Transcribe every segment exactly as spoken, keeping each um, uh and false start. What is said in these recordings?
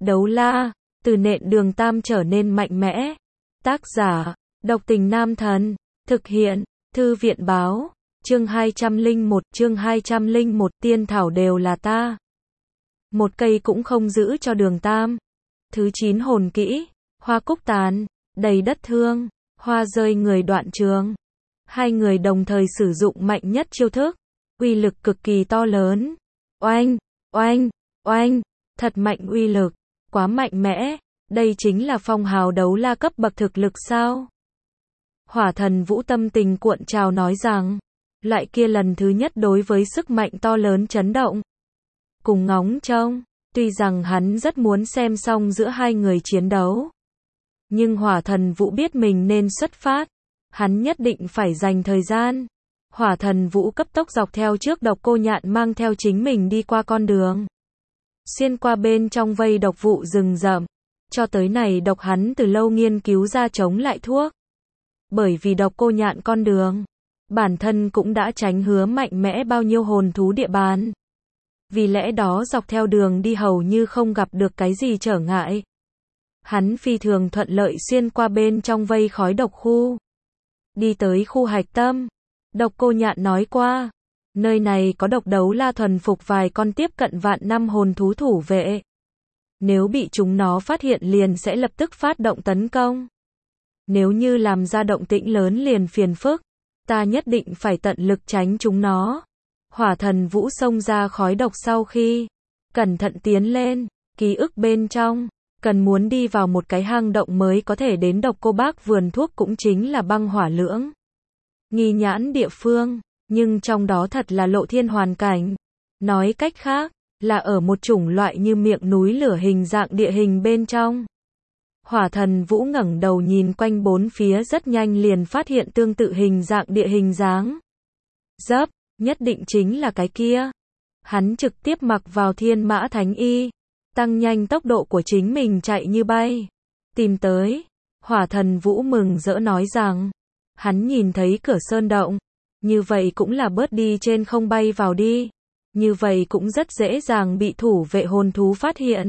Đấu la, từ nện đường tam trở nên mạnh mẽ. Tác giả, Độc Tình Nam Thần. Thực hiện, Thư viện báo. Chương hai trăm lẻ một, chương hai trăm lẻ một, tiên thảo đều là ta. Một cây cũng không giữ cho đường tam. Thứ chín hồn kỹ, hoa cúc tàn, đầy đất thương, hoa rơi người đoạn trường. Hai người đồng thời sử dụng mạnh nhất chiêu thức, uy lực cực kỳ to lớn. Oanh, oanh, oanh, thật mạnh uy lực, quá mạnh mẽ, đây chính là phong hào đấu la cấp bậc thực lực sao? Hỏa Thần Vũ tâm tình cuộn trào nói rằng, loại kia lần thứ nhất đối với sức mạnh to lớn chấn động. Cùng ngóng trông, tuy rằng hắn rất muốn xem xong giữa hai người chiến đấu. Nhưng Hỏa Thần Vũ biết mình nên xuất phát, hắn nhất định phải dành thời gian. Hỏa Thần Vũ cấp tốc dọc theo trước Độc Cô Nhạn mang theo chính mình đi qua con đường. Xuyên qua bên trong vây độc vụ rừng rậm. Cho tới này độc hắn từ lâu nghiên cứu ra chống lại thuốc. Bởi vì Độc Cô Nhạn con đường, bản thân cũng đã tránh hứa mạnh mẽ bao nhiêu hồn thú địa bàn. Vì lẽ đó dọc theo đường đi hầu như không gặp được cái gì trở ngại. Hắn phi thường thuận lợi xuyên qua bên trong vây khói độc khu. Đi tới khu hạch tâm. Độc Cô Nhạn nói qua, nơi này có độc đấu la thuần phục vài con tiếp cận vạn năm hồn thú thủ vệ. Nếu bị chúng nó phát hiện liền sẽ lập tức phát động tấn công. Nếu như làm ra động tĩnh lớn liền phiền phức, ta nhất định phải tận lực tránh chúng nó. Hỏa Thần Vũ xông ra khói độc sau khi cẩn thận tiến lên, ký ức bên trong, cần muốn đi vào một cái hang động mới có thể đến Độc Cô Bác vườn thuốc cũng chính là băng hỏa lưỡng. Nghi nhãn địa phương, nhưng trong đó thật là lộ thiên hoàn cảnh. Nói cách khác, là ở một chủng loại như miệng núi lửa hình dạng địa hình bên trong. Hỏa Thần Vũ ngẩng đầu nhìn quanh bốn phía rất nhanh liền phát hiện tương tự hình dạng địa hình dáng. Dấp, nhất định chính là cái kia. Hắn trực tiếp mặc vào Thiên Mã Thánh Y, tăng nhanh tốc độ của chính mình chạy như bay. Tìm tới, Hỏa Thần Vũ mừng rỡ nói rằng, hắn nhìn thấy cửa sơn động, như vậy cũng là bớt đi trên không bay vào đi. Như vậy cũng rất dễ dàng bị thủ vệ hồn thú phát hiện.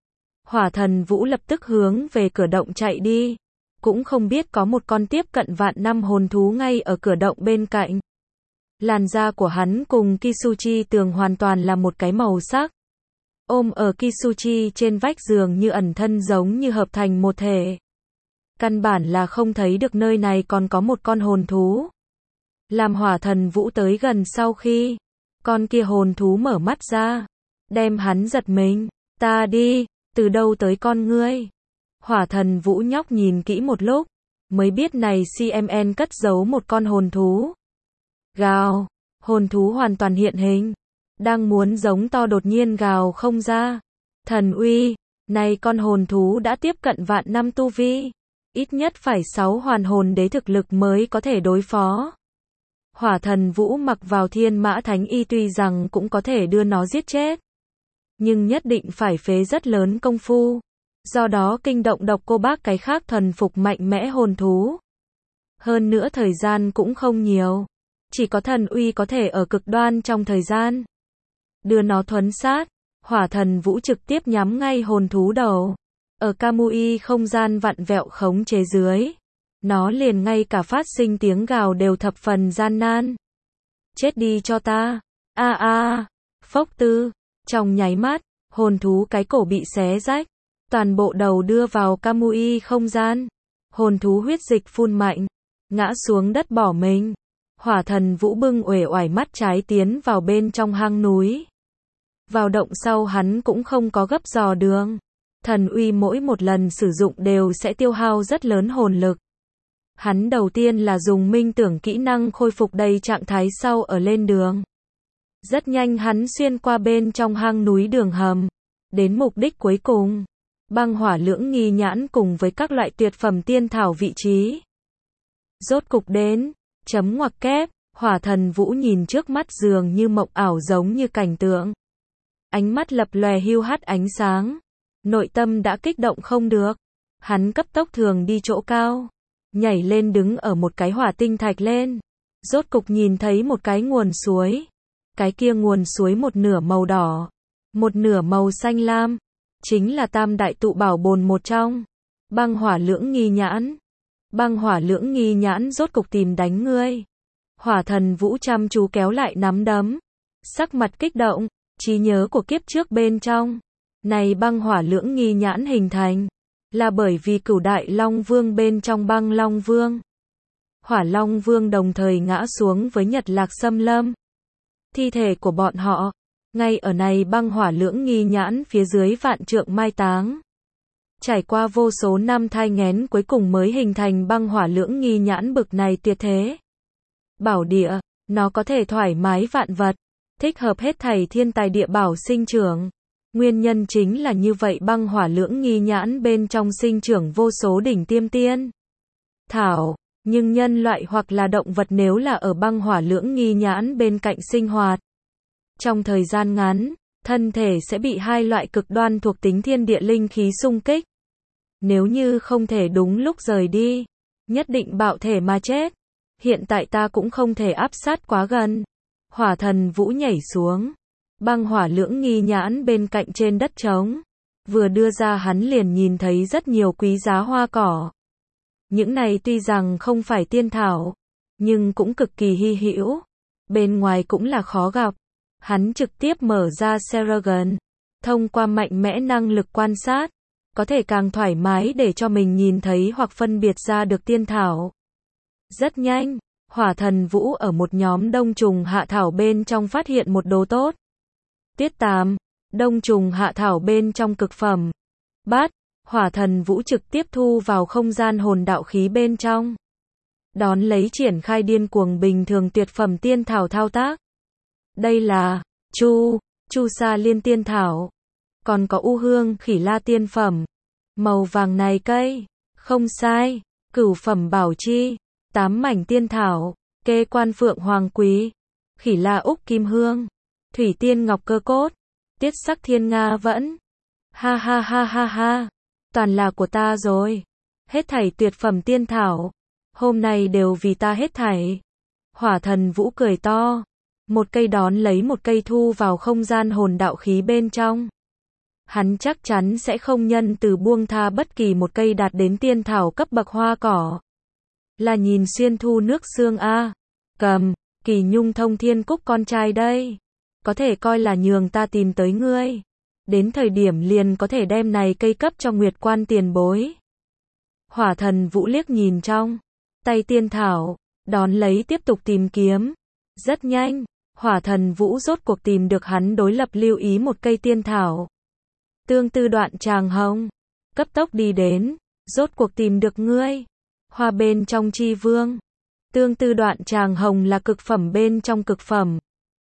Hỏa Thần Vũ lập tức hướng về cửa động chạy đi. Cũng không biết có một con tiếp cận vạn năm hồn thú ngay ở cửa động bên cạnh. Làn da của hắn cùng Kisuchi tường hoàn toàn là một cái màu sắc. Ôm ở Kisuchi trên vách giường như ẩn thân giống như hợp thành một thể. Căn bản là không thấy được nơi này còn có một con hồn thú. Làm Hỏa Thần Vũ tới gần sau khi con kia hồn thú mở mắt ra, đem hắn giật mình. Ta đi, từ đâu tới con ngươi? Hỏa Thần Vũ nhóc nhìn kỹ một lúc, mới biết này xê em en cất giấu một con hồn thú. Gào, hồn thú hoàn toàn hiện hình, đang muốn giống to đột nhiên gào không ra. Thần uy, này con hồn thú đã tiếp cận vạn năm tu vi, ít nhất phải sáu hoàn hồn đế thực lực mới có thể đối phó. Hỏa Thần Vũ mặc vào Thiên Mã Thánh Y tuy rằng cũng có thể đưa nó giết chết, nhưng nhất định phải phế rất lớn công phu. Do đó kinh động Độc Cô Bác cái khác thuần phục mạnh mẽ hồn thú. Hơn nữa thời gian cũng không nhiều. Chỉ có thần uy có thể ở cực đoan trong thời gian đưa nó thuấn sát. Hỏa Thần Vũ trực tiếp nhắm ngay hồn thú đầu. Ở Kamui không gian vặn vẹo khống chế dưới, nó liền ngay cả phát sinh tiếng gào đều thập phần gian nan. Chết đi cho ta. A a, phốc tư, trong nháy mắt, hồn thú cái cổ bị xé rách, toàn bộ đầu đưa vào Kamui không gian. Hồn thú huyết dịch phun mạnh, ngã xuống đất bỏ mình. Hỏa Thần Vũ bưng uể oải mắt trái tiến vào bên trong hang núi. Vào động sau hắn cũng không có gấp dò đường. Thần uy mỗi một lần sử dụng đều sẽ tiêu hao rất lớn hồn lực. Hắn đầu tiên là dùng minh tưởng kỹ năng khôi phục đầy trạng thái sau ở lên đường. Rất nhanh hắn xuyên qua bên trong hang núi đường hầm, đến mục đích cuối cùng, băng hỏa lưỡng nghi nhãn cùng với các loại tuyệt phẩm tiên thảo vị trí. Rốt cục đến, chấm ngoặc kép, Hỏa Thần Vũ nhìn trước mắt dường như mộng ảo giống như cảnh tượng. Ánh mắt lập lòe hiu hắt ánh sáng, nội tâm đã kích động không được. Hắn cấp tốc thường đi chỗ cao, nhảy lên đứng ở một cái hỏa tinh thạch lên. Rốt cục nhìn thấy một cái nguồn suối. Cái kia nguồn suối một nửa màu đỏ, một nửa màu xanh lam. chính là tam đại tụ bảo bồn một trong. Băng hỏa lưỡng nghi nhãn. Băng hỏa lưỡng nghi nhãn rốt cục tìm đánh ngươi. Hỏa thần Vũ chăm chú kéo lại nắm đấm. Sắc mặt kích động, trí nhớ của kiếp trước bên trong. Này băng hỏa lưỡng nghi nhãn hình thành. Là bởi vì cửu đại Long Vương bên trong băng Long Vương. Hỏa Long Vương đồng thời ngã xuống với Nhật Lạc Xâm Lâm. Thi thể của bọn họ, ngay ở này băng hỏa lưỡng nghi nhãn phía dưới vạn trượng mai táng. Trải qua vô số năm thai nghén cuối cùng mới hình thành băng hỏa lưỡng nghi nhãn bực này tuyệt thế. Bảo địa, nó có thể thoải mái vạn vật, thích hợp hết thảy thiên tài địa bảo sinh trưởng. Nguyên nhân chính là như vậy băng hỏa lưỡng nghi nhãn bên trong sinh trưởng vô số đỉnh tiêm tiên. Thảo, nhưng nhân loại hoặc là động vật nếu là ở băng hỏa lưỡng nghi nhãn bên cạnh sinh hoạt. Trong thời gian ngắn, thân thể sẽ bị hai loại cực đoan thuộc tính thiên địa linh khí xung kích. Nếu như không thể đúng lúc rời đi, nhất định bạo thể mà chết. Hiện tại ta cũng không thể áp sát quá gần. Hỏa thần Vũ nhảy xuống. Băng hỏa lưỡng nghi nhãn bên cạnh trên đất trống. Vừa đưa ra hắn liền nhìn thấy rất nhiều quý giá hoa cỏ. Những này tuy rằng không phải tiên thảo, nhưng cũng cực kỳ hy hữu. Bên ngoài cũng là khó gặp. Hắn trực tiếp mở ra Seragon. Thông qua mạnh mẽ năng lực quan sát, có thể càng thoải mái để cho mình nhìn thấy hoặc phân biệt ra được tiên thảo. Rất nhanh, hỏa thần Vũ ở một nhóm đông trùng hạ thảo bên trong phát hiện một đồ tốt. Tiết tám, đông trùng hạ thảo bên trong cực phẩm. Bát, hỏa thần Vũ trực tiếp thu vào không gian hồn đạo khí bên trong. Đón lấy triển khai điên cuồng bình thường tuyệt phẩm tiên thảo thao tác. Đây là Chu, Chu Sa Liên tiên thảo. Còn có U Hương Khỉ La tiên phẩm. Màu vàng này cây, không sai, cửu phẩm bảo chi, tám mảnh tiên thảo, kê quan phượng hoàng quý, Khỉ La Úc kim hương, thủy tiên ngọc cơ cốt, tiết sắc thiên nga vẫn. Ha ha ha ha ha, toàn là của ta rồi. Hết thảy tuyệt phẩm tiên thảo, hôm nay đều vì ta hết thảy. Hỏa thần Vũ cười to, một cây đón lấy một cây thu vào không gian hồn đạo khí bên trong. Hắn chắc chắn sẽ không nhân từ buông tha bất kỳ một cây đạt đến tiên thảo cấp bậc hoa cỏ. Là nhìn xuyên thu nước xương a. Cầm, Kỳ Nhung Thông Thiên Cúc con trai đây. Có thể coi là nhường ta tìm tới ngươi. Đến thời điểm liền có thể đem này cây cấp cho Nguyệt Quan tiền bối. Hỏa thần Vũ liếc nhìn trong tay tiên thảo, đón lấy tiếp tục tìm kiếm. Rất nhanh, hỏa thần Vũ rốt cuộc tìm được hắn đối lập lưu ý một cây tiên thảo. Tương tư đoạn tràng hồng, cấp tốc đi đến, rốt cuộc tìm được ngươi. Hoa bên trong chi vương. Tương tư đoạn tràng hồng là cực phẩm bên trong cực phẩm.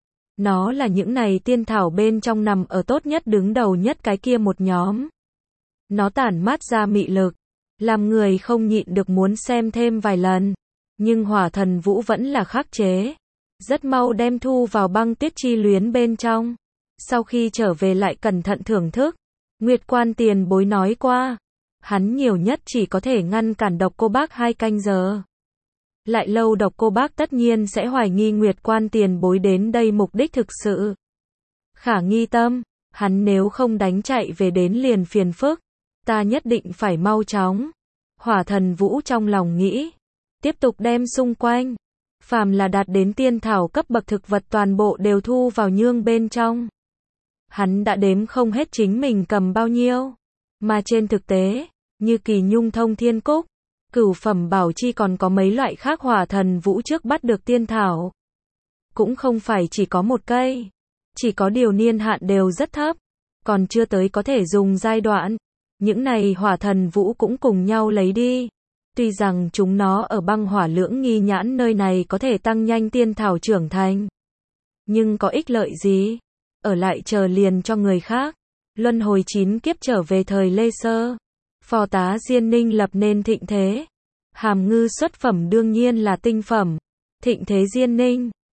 Nó là những này tiên thảo bên trong nằm ở tốt nhất đứng đầu nhất cái kia một nhóm. Nó tản mát ra mị lực, làm người không nhịn được muốn xem thêm vài lần. Nhưng hỏa thần Vũ vẫn là khắc chế. Rất mau đem thu vào băng tuyết chi luyến bên trong. Sau khi trở về lại cẩn thận thưởng thức. Nguyệt Quan tiền bối nói qua, hắn nhiều nhất chỉ có thể ngăn cản độc cô bác hai canh giờ. Lại lâu độc cô bác tất nhiên sẽ hoài nghi Nguyệt Quan tiền bối đến đây mục đích thực sự. Khả nghi tâm, hắn nếu không đánh chạy về đến liền phiền phức, ta nhất định phải mau chóng. Hỏa thần Vũ trong lòng nghĩ, tiếp tục đem xung quanh, phàm là đạt đến tiên thảo cấp bậc thực vật toàn bộ đều thu vào nhương bên trong. Hắn đã đếm không hết chính mình cầm bao nhiêu, mà trên thực tế, như Kỳ Nhung Thông Thiên Cúc, cửu phẩm bảo chi còn có mấy loại khác hỏa thần Vũ trước bắt được tiên thảo. Cũng không phải chỉ có một cây, chỉ có điều niên hạn đều rất thấp, còn chưa tới có thể dùng giai đoạn. Những này hỏa thần Vũ cũng cùng nhau lấy đi. Tuy rằng chúng nó ở băng hỏa lưỡng nghi nhãn nơi này có thể tăng nhanh tiên thảo trưởng thành, nhưng có ích lợi gì? Ở lại chờ liền cho người khác. Luân hồi chín kiếp trở về thời Lê Sơ. Phò tá Diên Ninh lập nên thịnh thế. Hàm ngư xuất phẩm đương nhiên là tinh phẩm. Thịnh thế Diên Ninh,